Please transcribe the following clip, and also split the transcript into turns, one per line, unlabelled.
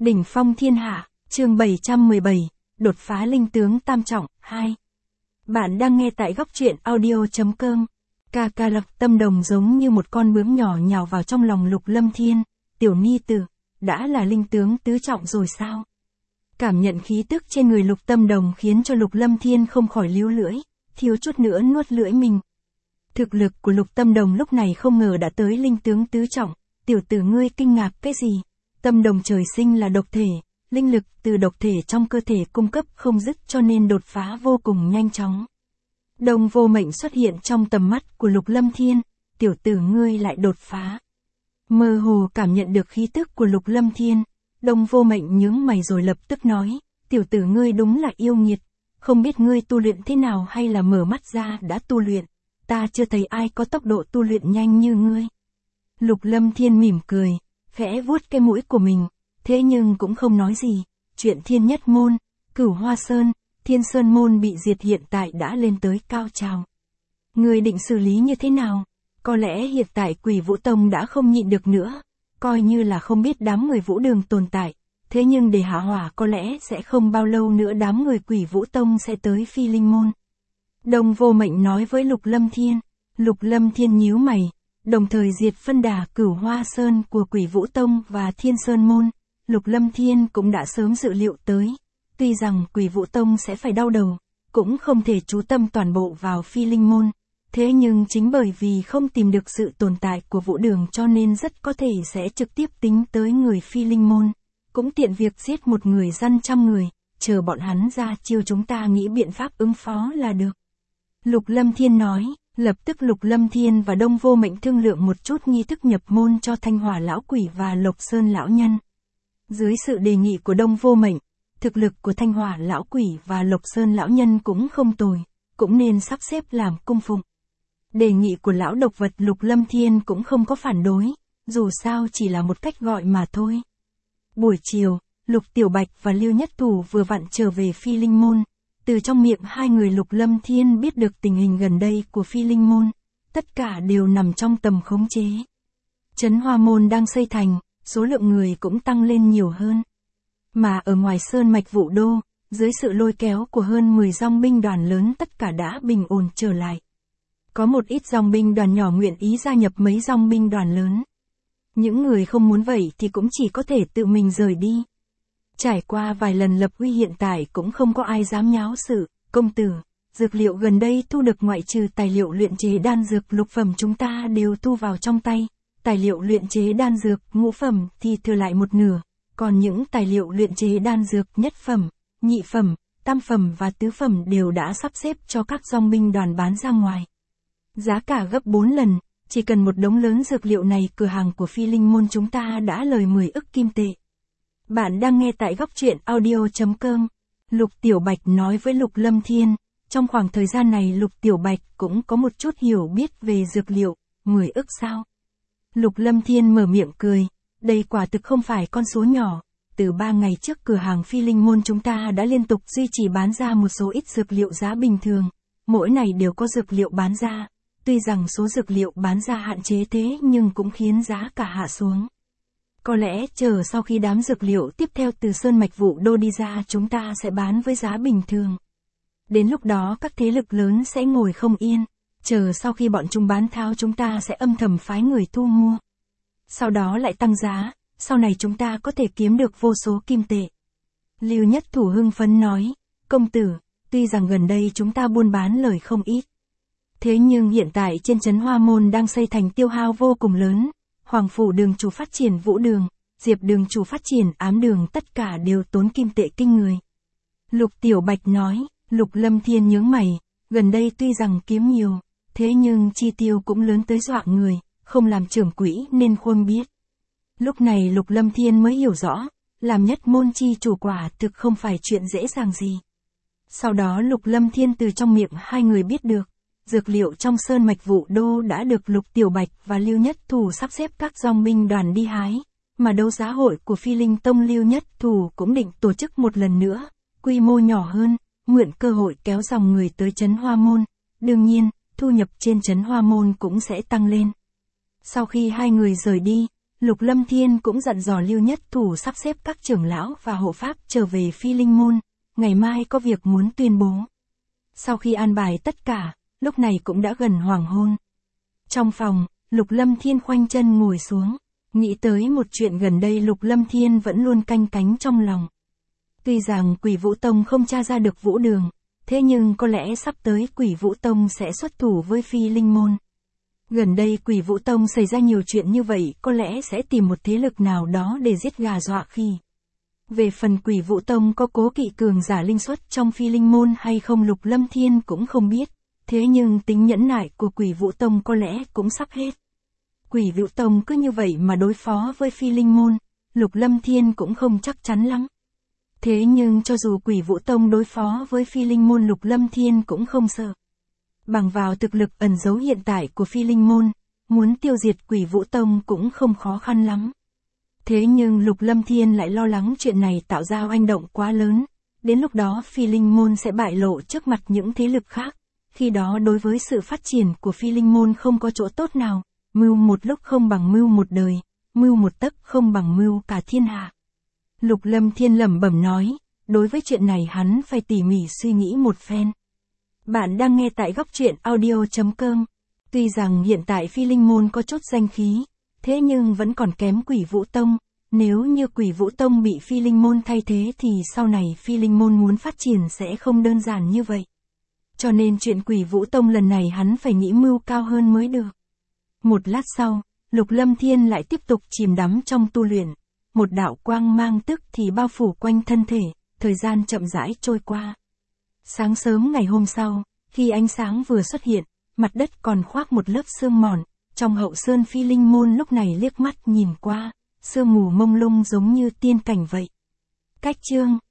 Đỉnh phong thiên hạ, chương 717, đột phá linh tướng tam trọng, 2. Bạn đang nghe tại góc truyện audio.com. Ca lập tâm đồng giống như một con bướm nhỏ nhào vào trong lòng Lục Lâm Thiên. Tiểu ni tử, đã là linh tướng tứ trọng rồi sao? Cảm nhận khí tức trên người Lục Tâm Đồng khiến cho Lục Lâm Thiên không khỏi líu lưỡi, thiếu chút nữa nuốt lưỡi mình. Thực lực của Lục Tâm Đồng lúc này không ngờ đã tới linh tướng tứ trọng. Tiểu tử ngươi kinh ngạc cái gì? Tâm đồng trời sinh là độc thể, linh lực từ độc thể trong cơ thể cung cấp không dứt cho nên đột phá vô cùng nhanh chóng. Đồng Vô Mệnh xuất hiện trong tầm mắt của Lục Lâm Thiên, tiểu tử ngươi lại đột phá. Mơ hồ cảm nhận được khí tức của Lục Lâm Thiên, Đồng Vô Mệnh nhướng mày rồi lập tức nói, tiểu tử ngươi đúng là yêu nghiệt, không biết ngươi tu luyện thế nào hay là mở mắt ra đã tu luyện, ta chưa thấy ai có tốc độ tu luyện nhanh như ngươi. Lục Lâm Thiên mỉm cười, khẽ vuốt cái mũi của mình, thế nhưng cũng không nói gì, chuyện Thiên Nhất Môn, Cửu Hoa Sơn, Thiên Sơn Môn bị diệt hiện tại đã lên tới cao trào. Ngươi định xử lý như thế nào? Có lẽ hiện tại Quỷ Vũ Tông đã không nhịn được nữa, coi như là không biết đám người Vũ Đường tồn tại, thế nhưng để hạ hỏa có lẽ sẽ không bao lâu nữa đám người Quỷ Vũ Tông sẽ tới Phi Linh Môn. Đồng Vô Mệnh nói với Lục Lâm Thiên, Lục Lâm Thiên nhíu mày, đồng thời diệt phân đà Cửu Hoa Sơn của Quỷ Vũ Tông và Thiên Sơn Môn, Lục Lâm Thiên cũng đã sớm dự liệu tới. Tuy rằng Quỷ Vũ Tông sẽ phải đau đầu, cũng không thể chú tâm toàn bộ vào Phi Linh Môn, thế nhưng chính bởi vì không tìm được sự tồn tại của Vũ Đường cho nên rất có thể sẽ trực tiếp tính tới người Phi Linh Môn, cũng tiện việc giết một người dân trăm người, chờ bọn hắn ra chiêu chúng ta nghĩ biện pháp ứng phó là được. Lục Lâm Thiên nói. Lập tức Lục Lâm Thiên và Đông Vô Mệnh thương lượng một chút nghi thức nhập môn cho Thanh Hỏa Lão Quỷ và Lộc Sơn Lão Nhân. Dưới sự đề nghị của Đông Vô Mệnh, thực lực của Thanh Hỏa Lão Quỷ và Lộc Sơn Lão Nhân cũng không tồi, cũng nên sắp xếp làm cung phụng. Đề nghị của Lão Độc Vật Lục Lâm Thiên cũng không có phản đối, dù sao chỉ là một cách gọi mà thôi. Buổi chiều, Lục Tiểu Bạch và Lưu Nhất Thủ vừa vặn trở về Phi Linh Môn. Từ trong miệng hai người Lục Lâm Thiên biết được tình hình gần đây của Phi Linh Môn, tất cả đều nằm trong tầm khống chế. Trấn Hoa Môn đang xây thành, số lượng người cũng tăng lên nhiều hơn. Mà ở ngoài sơn mạch Vũ Đô, dưới sự lôi kéo của hơn 10 dòng binh đoàn lớn tất cả đã bình ổn trở lại. Có một ít dòng binh đoàn nhỏ nguyện ý gia nhập mấy dòng binh đoàn lớn. Những người không muốn vậy thì cũng chỉ có thể tự mình rời đi. Trải qua vài lần lập uy hiện tại cũng không có ai dám nháo sự, công tử, dược liệu gần đây thu được ngoại trừ tài liệu luyện chế đan dược lục phẩm chúng ta đều thu vào trong tay, tài liệu luyện chế đan dược ngũ phẩm thì thừa lại một nửa, còn những tài liệu luyện chế đan dược nhất phẩm, nhị phẩm, tam phẩm và tứ phẩm đều đã sắp xếp cho các dòng binh đoàn bán ra ngoài. Giá cả gấp 4 lần, chỉ cần một đống lớn dược liệu này cửa hàng của Phi Linh Môn chúng ta đã lời 10 ức kim tệ. Bạn đang nghe tại góc truyện audio.com. Lục Tiểu Bạch nói với Lục Lâm Thiên, trong khoảng thời gian này Lục Tiểu Bạch cũng có một chút hiểu biết về dược liệu, 10 ức sao? Lục Lâm Thiên mở miệng cười, đây quả thực không phải con số nhỏ, từ 3 ngày trước cửa hàng Phi Linh Môn chúng ta đã liên tục duy trì bán ra một số ít dược liệu giá bình thường, mỗi ngày đều có dược liệu bán ra, tuy rằng số dược liệu bán ra hạn chế thế nhưng cũng khiến giá cả hạ xuống. Có lẽ chờ sau khi đám dược liệu tiếp theo từ sơn mạch Vũ Đô đi ra chúng ta sẽ bán với giá bình thường. Đến lúc đó các thế lực lớn sẽ ngồi không yên, chờ sau khi bọn chúng bán tháo chúng ta sẽ âm thầm phái người thu mua. Sau đó lại tăng giá, sau này chúng ta có thể kiếm được vô số kim tệ. Lưu Nhất Thủ hưng phấn nói, công tử, tuy rằng gần đây chúng ta buôn bán lời không ít. Thế nhưng hiện tại trên Trấn Hoa Môn đang xây thành tiêu hao vô cùng lớn. Hoàng Phủ Đường chủ phát triển Vũ Đường, Diệp Đường chủ phát triển Ám Đường tất cả đều tốn kim tệ kinh người. Lục Tiểu Bạch nói, Lục Lâm Thiên nhướng mày, gần đây tuy rằng kiếm nhiều, thế nhưng chi tiêu cũng lớn tới dọa người, không làm trưởng quỹ nên không biết. Lúc này Lục Lâm Thiên mới hiểu rõ, làm nhất môn chi chủ quả thực không phải chuyện dễ dàng gì. Sau đó Lục Lâm Thiên từ trong miệng hai người biết được. Dược liệu trong sơn mạch Vũ Đô đã được Lục Tiểu Bạch và Lưu Nhất Thủ sắp xếp các dòng binh đoàn đi hái, mà đấu giá hội của Phi Linh Tông Lưu Nhất Thủ cũng định tổ chức một lần nữa, quy mô nhỏ hơn, mượn cơ hội kéo dòng người tới Trấn Hoa Môn, đương nhiên, thu nhập trên Trấn Hoa Môn cũng sẽ tăng lên. Sau khi hai người rời đi, Lục Lâm Thiên cũng dặn dò Lưu Nhất Thủ sắp xếp các trưởng lão và hộ pháp trở về Phi Linh Môn, ngày mai có việc muốn tuyên bố. Sau khi an bài tất cả, lúc này cũng đã gần hoàng hôn. Trong phòng, Lục Lâm Thiên khoanh chân ngồi xuống, nghĩ tới một chuyện gần đây Lục Lâm Thiên vẫn luôn canh cánh trong lòng. Tuy rằng Quỷ Vũ Tông không tra ra được Vũ Đường, thế nhưng có lẽ sắp tới Quỷ Vũ Tông sẽ xuất thủ với Phi Linh Môn. Gần đây Quỷ Vũ Tông xảy ra nhiều chuyện như vậy, có lẽ sẽ tìm một thế lực nào đó để giết gà dọa khỉ. Về phần Quỷ Vũ Tông có cố kỵ cường giả linh xuất trong Phi Linh Môn hay không Lục Lâm Thiên cũng không biết, thế nhưng tính nhẫn nại của Quỷ Vũ Tông có lẽ cũng sắp hết. Quỷ Vũ Tông cứ như vậy mà đối phó với Phi Linh Môn, Lục Lâm Thiên cũng không chắc chắn lắm. Thế nhưng cho dù Quỷ Vũ Tông đối phó với Phi Linh Môn Lục Lâm Thiên cũng không sợ. Bằng vào thực lực ẩn giấu hiện tại của Phi Linh Môn, muốn tiêu diệt Quỷ Vũ Tông cũng không khó khăn lắm. Thế nhưng Lục Lâm Thiên lại lo lắng chuyện này tạo ra oanh động quá lớn, đến lúc đó Phi Linh Môn sẽ bại lộ trước mặt những thế lực khác, khi đó đối với sự phát triển của Phi Linh Môn không có chỗ tốt nào, mưu một lúc không bằng mưu một đời, mưu một tấc không bằng mưu cả thiên hạ. Lục Lâm Thiên lẩm bẩm nói, đối với chuyện này hắn phải tỉ mỉ suy nghĩ một phen. Bạn đang nghe tại góc truyện audio.com. Tuy rằng hiện tại Phi Linh Môn có chút danh khí, thế nhưng vẫn còn kém Quỷ Vũ Tông. Nếu như Quỷ Vũ Tông bị Phi Linh Môn thay thế thì sau này Phi Linh Môn muốn phát triển sẽ không đơn giản như vậy. Cho nên chuyện Quỷ Vũ Tông lần này hắn phải nghĩ mưu cao hơn mới được. Một lát sau, Lục Lâm Thiên lại tiếp tục chìm đắm trong tu luyện. Một đạo quang mang tức thì bao phủ quanh thân thể, thời gian chậm rãi trôi qua. Sáng sớm ngày hôm sau, khi ánh sáng vừa xuất hiện, mặt đất còn khoác một lớp sương mòn, trong hậu sơn Phi Linh Môn lúc này liếc mắt nhìn qua, sương mù mông lung giống như tiên cảnh vậy. Cách chương